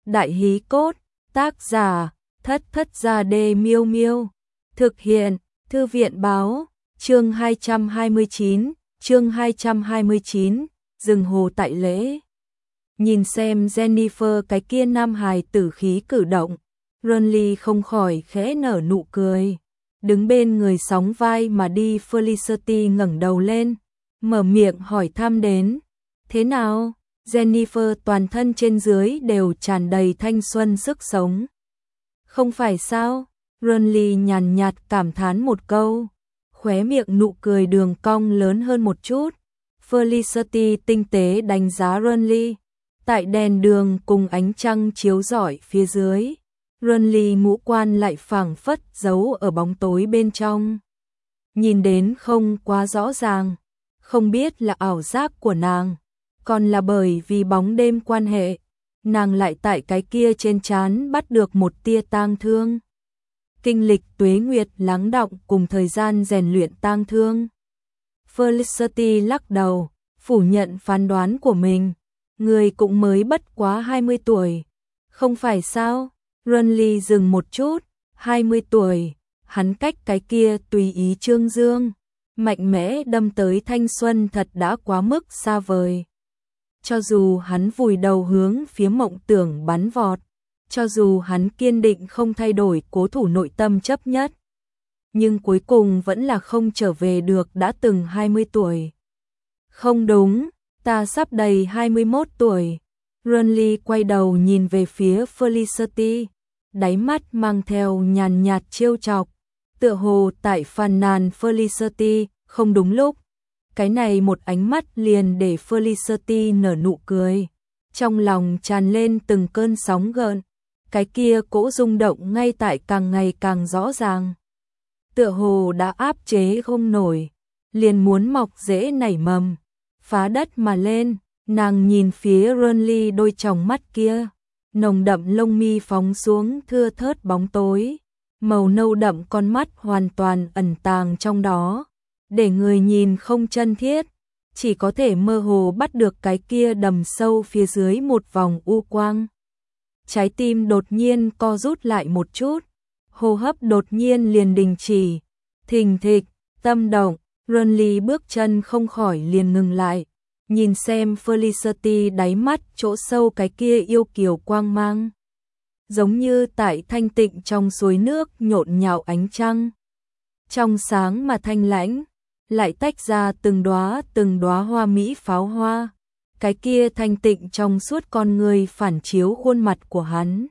Đại hí cốt, tác giả, Thất Thất Gia Đê Miêu Miêu. Thực hiện, Thư viện báo, chương 229, rừng hồ tại lễ. Nhìn xem Jennifer cái kia nam hài tử khí cử động, Ronly không khỏi khẽ nở nụ cười. Đứng bên người sóng vai mà đi Felicity ngẩng đầu lên, mở miệng hỏi thăm đến. Thế nào? Jennifer toàn thân trên dưới đều tràn đầy thanh xuân sức sống. Không phải sao? Ronly nhàn nhạt cảm thán một câu, khóe miệng nụ cười đường cong lớn hơn một chút. Felicity tinh tế đánh giá Ronly. Tại đèn đường cùng ánh trăng chiếu rọi phía dưới, Ronly ngũ quan lại phảng phất giấu ở bóng tối bên trong. Nhìn đến không quá rõ ràng, không biết là ảo giác của nàng, còn là bởi vì bóng đêm quan hệ, nàng lại tại cái kia trên trán bắt được một tia tang thương. Kinh lịch tuế nguyệt lắng đọng cùng thời gian rèn luyện tang thương. Felicity lắc đầu, phủ nhận phán đoán của mình. Người cũng mới bất quá 20 tuổi. Không phải sao? Ronly dừng một chút. 20 tuổi, hắn cách cái kia tùy ý trương dương, mạnh mẽ đâm tới thanh xuân thật đã quá mức xa vời. Cho dù hắn vùi đầu hướng phía mộng tưởng bắn vọt, cho dù hắn kiên định không thay đổi cố thủ nội tâm chấp nhất, nhưng cuối cùng vẫn là không trở về được đã từng 20 tuổi. Không đúng, ta sắp đầy 21 tuổi. Ronly quay đầu nhìn về phía Felicity, đáy mắt mang theo nhàn nhạt trêu chọc, tựa hồ tại phàn nàn Felicity không đúng lúc. Cái này một ánh mắt liền để Felicity nở nụ cười, trong lòng tràn lên từng cơn sóng gợn, cái kia cỗ rung động ngay tại càng ngày càng rõ ràng. Tựa hồ đã áp chế không nổi, liền muốn mọc rễ nảy mầm, phá đất mà lên. Nàng nhìn phía Ronly đôi tròng mắt kia, nồng đậm lông mi phóng xuống thưa thớt bóng tối, màu nâu đậm con mắt hoàn toàn ẩn tàng trong đó, để người nhìn không chân thiết, chỉ có thể mơ hồ bắt được cái kia đầm sâu phía dưới một vòng u quang. Trái tim đột nhiên co rút lại một chút, hô hấp đột nhiên liền đình chỉ, thình thịch, tâm động. Ronly bước chân không khỏi liền ngừng lại, nhìn xem Felicity đáy mắt chỗ sâu cái kia yêu kiều quang mang, giống như tại thanh tịnh trong suối nước nhộn nhạo ánh trăng, trong sáng mà thanh lãnh, lại tách ra từng đóa hoa mỹ pháo hoa. Cái kia thanh tịnh trong suốt con người phản chiếu khuôn mặt của hắn.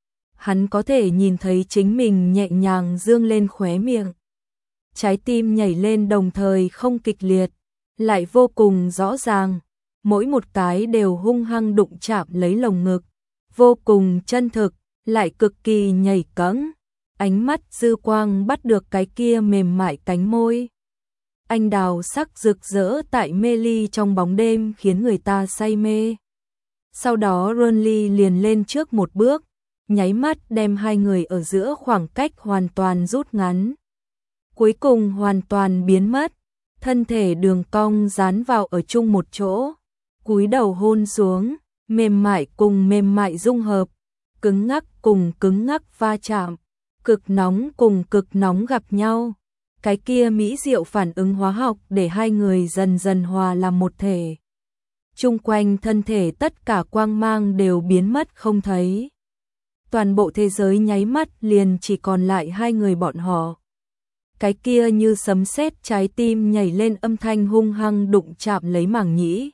Hắn có thể nhìn thấy chính mình nhẹ nhàng dương lên khóe miệng. Trái tim nhảy lên đồng thời không kịch liệt, lại vô cùng rõ ràng, mỗi một cái đều hung hăng đụng chạm lấy lồng ngực, vô cùng chân thực, lại cực kỳ nhảy cẫng. Ánh mắt dư quang bắt được cái kia mềm mại cánh môi. Anh đào sắc rực rỡ tại mê ly trong bóng đêm khiến người ta say mê. Sau đó Ronly liền lên trước một bước, nháy mắt đem hai người ở giữa khoảng cách hoàn toàn rút ngắn. Cuối cùng hoàn toàn biến mất, thân thể đường cong dán vào ở chung một chỗ, cúi đầu hôn xuống, mềm mại cùng mềm mại dung hợp, cứng ngắc cùng cứng ngắc va chạm, cực nóng cùng cực nóng gặp nhau. Cái kia mỹ diệu phản ứng hóa học để hai người dần dần hòa làm một thể. Chung quanh thân thể tất cả quang mang đều biến mất không thấy. Toàn bộ thế giới nháy mắt liền chỉ còn lại hai người bọn họ. Cái kia như sấm sét trái tim nhảy lên âm thanh hung hăng đụng chạm lấy màng nhĩ.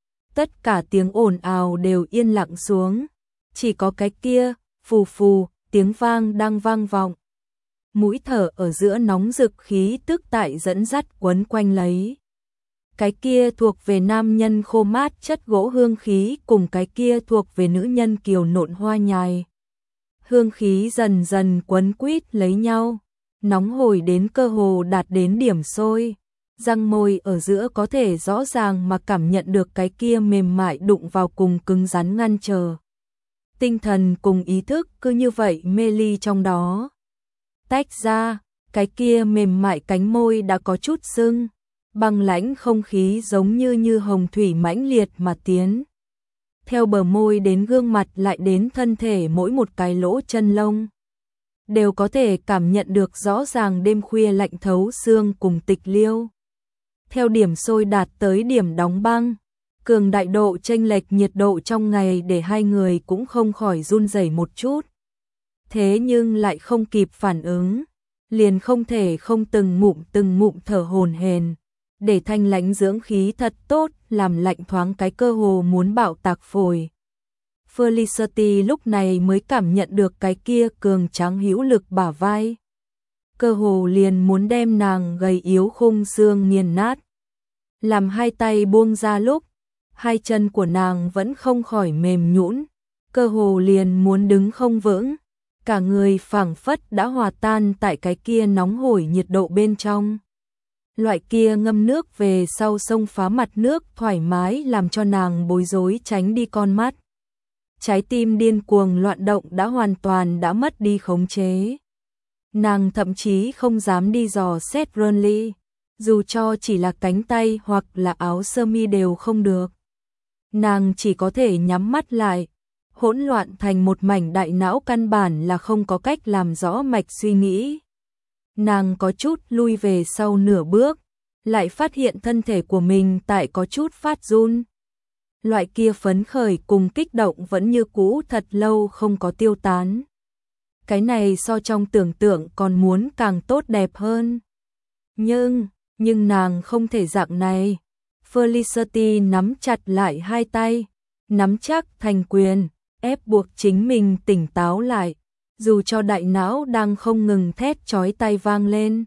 Tất cả tiếng ồn ào đều yên lặng xuống. Chỉ có cái kia, phù phù, tiếng vang đang vang vọng. Mũi thở ở giữa nóng rực khí tức tại dẫn dắt quấn quanh lấy. Cái kia thuộc về nam nhân khô mát chất gỗ hương khí cùng cái kia thuộc về nữ nhân kiều nộn hoa nhài. Hương khí dần dần quấn quýt lấy nhau, nóng hổi đến cơ hồ đạt đến điểm sôi. Răng môi ở giữa có thể rõ ràng mà cảm nhận được cái kia mềm mại đụng vào cùng cứng rắn ngăn trở. Tinh thần cùng ý thức cứ như vậy mê ly trong đó. Tách ra, cái kia mềm mại cánh môi đã có chút sưng, băng lãnh không khí giống như hồng thủy mãnh liệt mà tiến. theo bờ môi đến gương mặt lại đến thân thể mỗi một cái lỗ chân lông. Đều có thể cảm nhận được rõ ràng đêm khuya lạnh thấu xương cùng tịch liêu. Theo điểm sôi đạt tới điểm đóng băng, cường đại độ chênh lệch nhiệt độ trong ngày để hai người cũng không khỏi run rẩy một chút. Thế nhưng lại không kịp phản ứng, liền không thể không từng ngụm thở hổn hển, để thanh lãnh dưỡng khí thật tốt, làm lạnh thoáng cái cơ hồ muốn bạo tạc phổi. Felicity lúc này mới cảm nhận được cái kia cường tráng hữu lực bả vai. Cơ hồ liền muốn đem nàng gầy yếu khung xương nghiền nát. Làm hai tay buông ra lúc, hai chân của nàng vẫn không khỏi mềm nhũn, cơ hồ liền muốn đứng không vững. Cả người phảng phất đã hòa tan tại cái kia nóng hổi nhiệt độ bên trong. Loại kia ngâm nước về sau xông phá mặt nước thoải mái làm cho nàng bối rối tránh đi con mắt. Trái tim điên cuồng loạn động đã hoàn toàn đã mất đi khống chế. Nàng thậm chí không dám đi dò xét Burnley, dù cho chỉ là cánh tay hoặc là áo sơ mi đều không được. Nàng chỉ có thể nhắm mắt lại, hỗn loạn thành một mảnh, đại não căn bản là không có cách làm rõ mạch suy nghĩ. Nàng có chút lui về sau nửa bước, lại phát hiện thân thể của mình tại có chút phát run. Loại kia phấn khởi cùng kích động vẫn như cũ thật lâu không có tiêu tán. Cái này so trong tưởng tượng còn muốn càng tốt đẹp hơn. Nhưng nàng không thể dạng này. Felicity nắm chặt lại hai tay, nắm chắc thành quyền, ép buộc chính mình tỉnh táo lại, dù cho đại não đang không ngừng thét chói tai vang lên,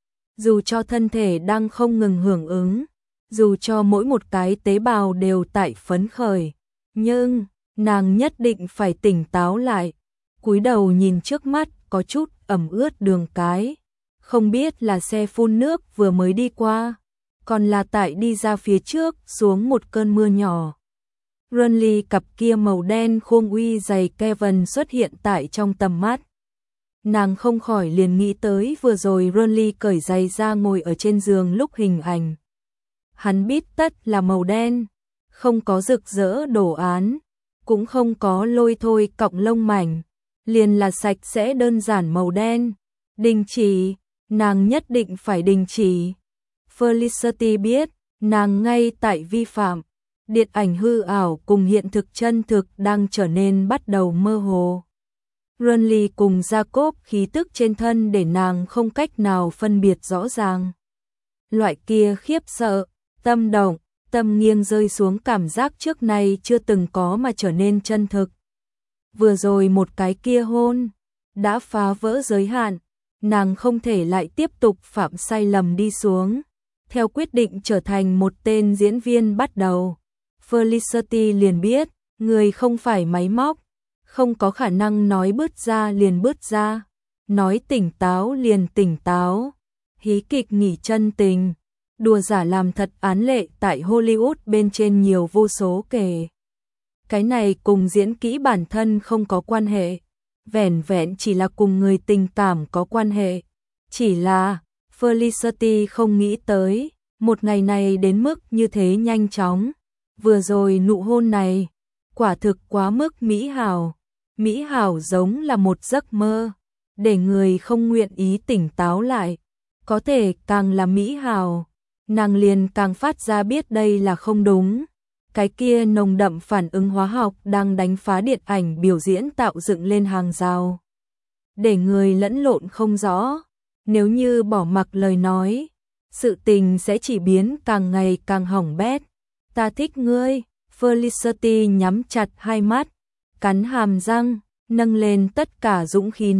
dù cho thân thể đang không ngừng hưởng ứng, dù cho mỗi một cái tế bào đều tại phấn khởi, nhưng nàng nhất định phải tỉnh táo lại. Cúi đầu nhìn trước mắt có chút ẩm ướt đường cái, không biết là xe phun nước vừa mới đi qua, còn là tại đi ra phía trước xuống một cơn mưa nhỏ. Burnley cặp kia màu đen khuôn uy giày Kevin xuất hiện tại trong tầm mắt. Nàng không khỏi liền nghĩ tới vừa rồi Burnley cởi giày ra ngồi ở trên giường lúc hình ảnh. Hắn bít tất là màu đen, không có rực rỡ đồ án, cũng không có lôi thôi cọng lông mảnh, liền là sạch sẽ đơn giản màu đen. Đình chỉ, nàng nhất định phải đình chỉ. Felicity biết, nàng ngay tại vi phạm. Điện ảnh hư ảo cùng hiện thực chân thực đang trở nên bắt đầu mơ hồ. Burnley cùng Jacob khí tức trên thân để nàng không cách nào phân biệt rõ ràng. Loại kia khiếp sợ, tâm động, tâm nghiêng rơi xuống cảm giác trước nay chưa từng có mà trở nên chân thực. Vừa rồi một cái kia hôn, đã phá vỡ giới hạn, nàng không thể lại tiếp tục phạm sai lầm đi xuống. Theo quyết định trở thành một tên diễn viên bắt đầu, Felicity liền biết, người không phải máy móc, không có khả năng nói bứt ra liền bứt ra, nói tỉnh táo liền tỉnh táo. Hí kịch nghỉ chân tình, đùa giả làm thật án lệ tại Hollywood bên trên nhiều vô số kể. Cái này cùng diễn kỹ bản thân không có quan hệ, vẻn vẹn chỉ là cùng người tình cảm có quan hệ. Chỉ là Felicity không nghĩ tới, một ngày này đến mức như thế nhanh chóng. Vừa rồi nụ hôn này, quả thực quá mức mỹ hảo. Mỹ hảo giống là một giấc mơ, để người không nguyện ý tỉnh táo lại. Có thể càng là mỹ hảo, nàng liền càng phát ra biết đây là không đúng. Cái kia nồng đậm phản ứng hóa học đang đánh phá điện ảnh biểu diễn tạo dựng lên hàng rào, để người lẫn lộn không rõ. Nếu như bỏ mặc lời nói, sự tình sẽ chỉ biến càng ngày càng hỏng bét. Ta thích ngươi. Felicity nhắm chặt hai mắt, cắn hàm răng, nâng lên tất cả dũng khí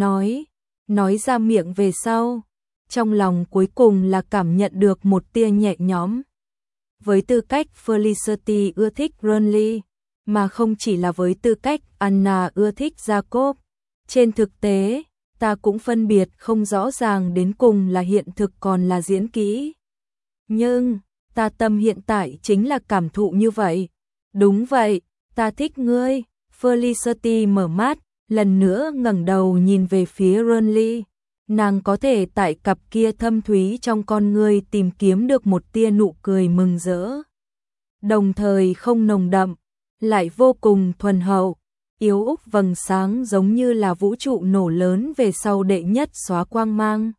nói ra miệng về sau. Trong lòng cuối cùng là cảm nhận được một tia nhẹ nhõm. Với tư cách Felicity ưa thích Burnley, mà không chỉ là với tư cách Anna ưa thích Jacob. Trên thực tế, ta cũng phân biệt không rõ ràng đến cùng là hiện thực còn là diễn kỹ. Nhưng, ta tâm hiện tại chính là cảm thụ như vậy. Đúng vậy, ta thích ngươi. Felicity mở mắt, lần nữa ngẩng đầu nhìn về phía Burnley. Nàng có thể tại cặp kia thâm thúy trong con ngươi tìm kiếm được một tia nụ cười mừng rỡ. Đồng thời không nồng đậm, lại vô cùng thuần hậu, yếu úc vầng sáng giống như là vũ trụ nổ lớn về sau đệ nhất xóa quang mang.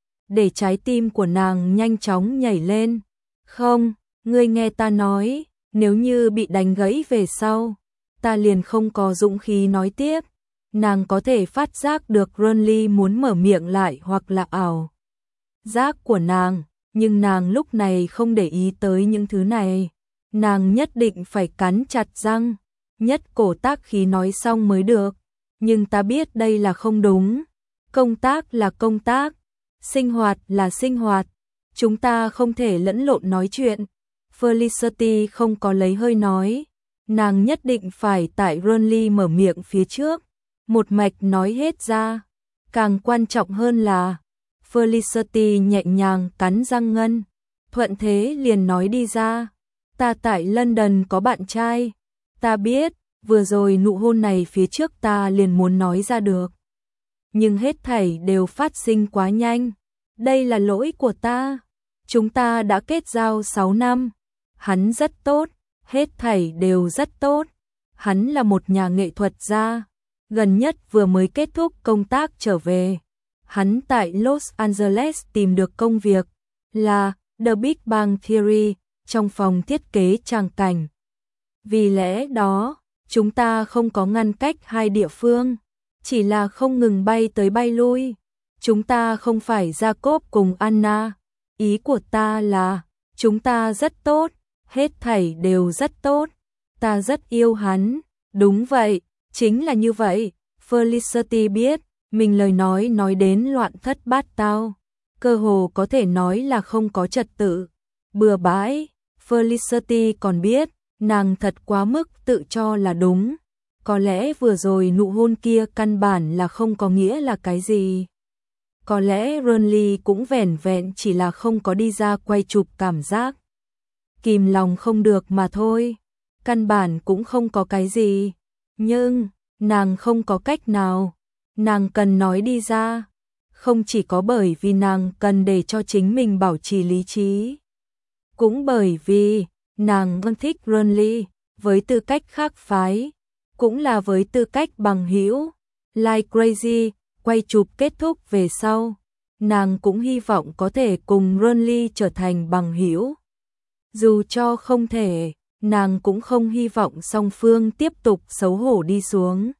Để trái tim của nàng nhanh chóng nhảy lên. Không, ngươi nghe ta nói, nếu như bị đánh gãy về sau, ta liền không có dũng khí nói tiếp. Nàng có thể phát giác được Renly muốn mở miệng lại hoặc là ảo giác của nàng, nhưng nàng lúc này không để ý tới những thứ này. Nàng nhất định phải cắn chặt răng, nhất cổ tác khí nói xong mới được. Nhưng ta biết đây là không đúng. Công tác là công tác, sinh hoạt là sinh hoạt. Chúng ta không thể lẫn lộn nói chuyện. Felicity không có lấy hơi nói. Nàng nhất định phải tại Renly mở miệng phía trước, một mạch nói hết ra. Càng quan trọng hơn là Felicity nhẹ nhàng cắn răng ngân, thuận thế liền nói đi ra. Ta tại London có bạn trai. Ta biết, vừa rồi nụ hôn này phía trước ta liền muốn nói ra được. Nhưng hết thảy đều phát sinh quá nhanh. Đây là lỗi của ta. Chúng ta đã kết giao 6 năm. Hắn rất tốt, hết thảy đều rất tốt. Hắn là một nhà nghệ thuật gia, gần nhất vừa mới kết thúc công tác trở về. Hắn tại Los Angeles tìm được công việc là The Big Bang Theory trong phòng thiết kế tràng cảnh. Vì lẽ đó, chúng ta không có ngăn cách hai địa phương, chỉ là không ngừng bay tới bay lui. Chúng ta không phải Jacob cùng Anna. Ý của ta là, chúng ta rất tốt, hết thảy đều rất tốt. Ta rất yêu hắn. Đúng vậy, chính là như vậy. Felicity biết, mình lời nói đến loạn thất bát tao. Cơ hồ có thể nói là không có trật tự, bừa bãi. Felicity còn biết, nàng thật quá mức tự cho là đúng. Có lẽ vừa rồi nụ hôn kia căn bản là không có nghĩa là cái gì. Có lẽ Renly cũng vẻn vẹn chỉ là không có đi ra quay chụp cảm giác. Kìm lòng không được mà thôi. Căn bản cũng không có cái gì. Nhưng, nàng không có cách nào. Nàng cần nói đi ra. Không chỉ có bởi vì nàng cần để cho chính mình bảo trì lý trí. Cũng bởi vì, nàng vẫn thích Renly, với tư cách khác phái. Cũng là với tư cách bằng hữu. Like Crazy, quay chụp kết thúc về sau. Nàng cũng hy vọng có thể cùng Renly trở thành bằng hữu. Dù cho không thể, nàng cũng không hy vọng song phương tiếp tục xấu hổ đi xuống.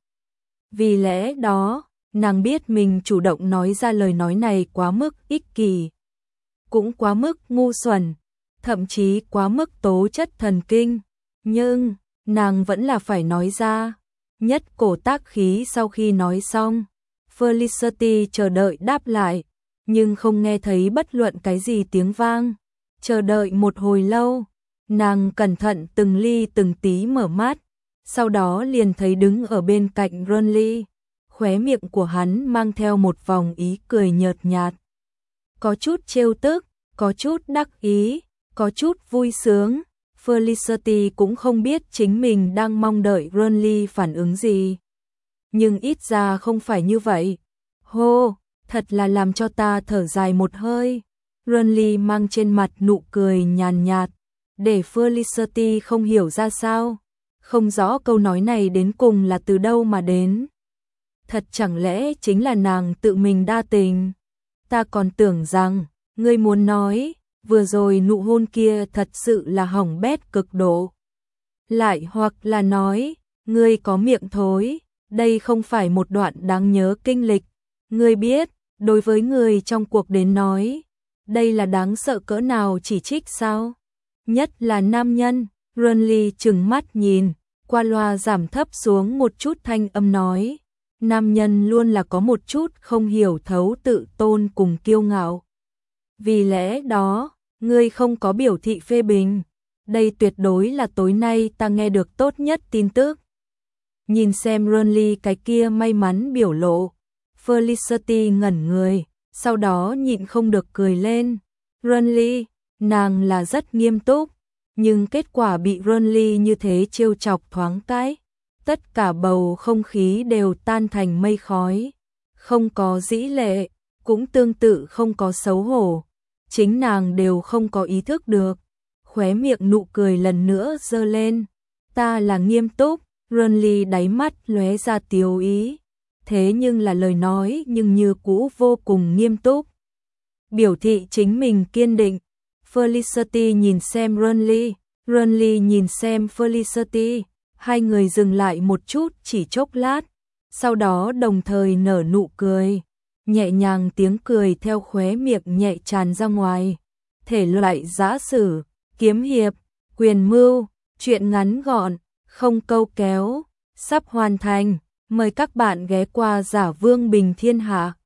Vì lẽ đó, nàng biết mình chủ động nói ra lời nói này quá mức ích kỷ, cũng quá mức ngu xuẩn, thậm chí quá mức tố chất thần kinh. Nhưng, nàng vẫn là phải nói ra. Nhất cổ tác khí sau khi nói xong, Felicity chờ đợi đáp lại, nhưng không nghe thấy bất luận cái gì tiếng vang. Chờ đợi một hồi lâu, nàng cẩn thận từng ly từng tí mở mắt, sau đó liền thấy đứng ở bên cạnh Renly, khóe miệng của hắn mang theo một vòng ý cười nhợt nhạt. Có chút trêu tức, có chút đắc ý, có chút vui sướng. Felicity cũng không biết chính mình đang mong đợi Renly phản ứng gì. Nhưng ít ra không phải như vậy. Hô, thật là làm cho ta thở dài một hơi. Renly mang trên mặt nụ cười nhàn nhạt, để Felicity không hiểu ra sao. Không rõ câu nói này đến cùng là từ đâu mà đến. Thật chẳng lẽ chính là nàng tự mình đa tình? Ta còn tưởng rằng, ngươi muốn nói, vừa rồi nụ hôn kia thật sự là hỏng bét cực độ. Lại hoặc là nói, ngươi có miệng thối, đây không phải một đoạn đáng nhớ kinh lịch. Ngươi biết, đối với người trong cuộc đến nói, đây là đáng sợ cỡ nào chỉ trích sao? Nhất là nam nhân. Renly trừng mắt nhìn, qua loa giảm thấp xuống một chút thanh âm nói. Nam nhân luôn là có một chút không hiểu thấu tự tôn cùng kiêu ngạo. Vì lẽ đó, ngươi không có biểu thị phê bình. Đây tuyệt đối là tối nay ta nghe được tốt nhất tin tức. Nhìn xem Renly cái kia may mắn biểu lộ, Felicity ngẩn người, sau đó nhịn không được cười lên. Renly, nàng là rất nghiêm túc, nhưng kết quả bị Renly như thế trêu chọc thoáng cái. Tất cả bầu không khí đều tan thành mây khói. Không có dĩ lệ, cũng tương tự không có xấu hổ. Chính nàng đều không có ý thức được. Khóe miệng nụ cười lần nữa giơ lên. Ta là nghiêm túc, Renly đáy mắt lóe ra tiếu ý. Thế nhưng là lời nói nhưng như cũ vô cùng nghiêm túc. Biểu thị chính mình kiên định. Felicity nhìn xem Renly, Renly nhìn xem Felicity. Hai người dừng lại một chút chỉ chốc lát. Sau đó đồng thời nở nụ cười. Nhẹ nhàng tiếng cười theo khóe miệng nhẹ tràn ra ngoài. Thể loại giã sử, kiếm hiệp, quyền mưu, truyện ngắn gọn, không câu kéo, sắp hoàn thành. Mời các bạn ghé qua Giả Vương Bình Thiên Hạ.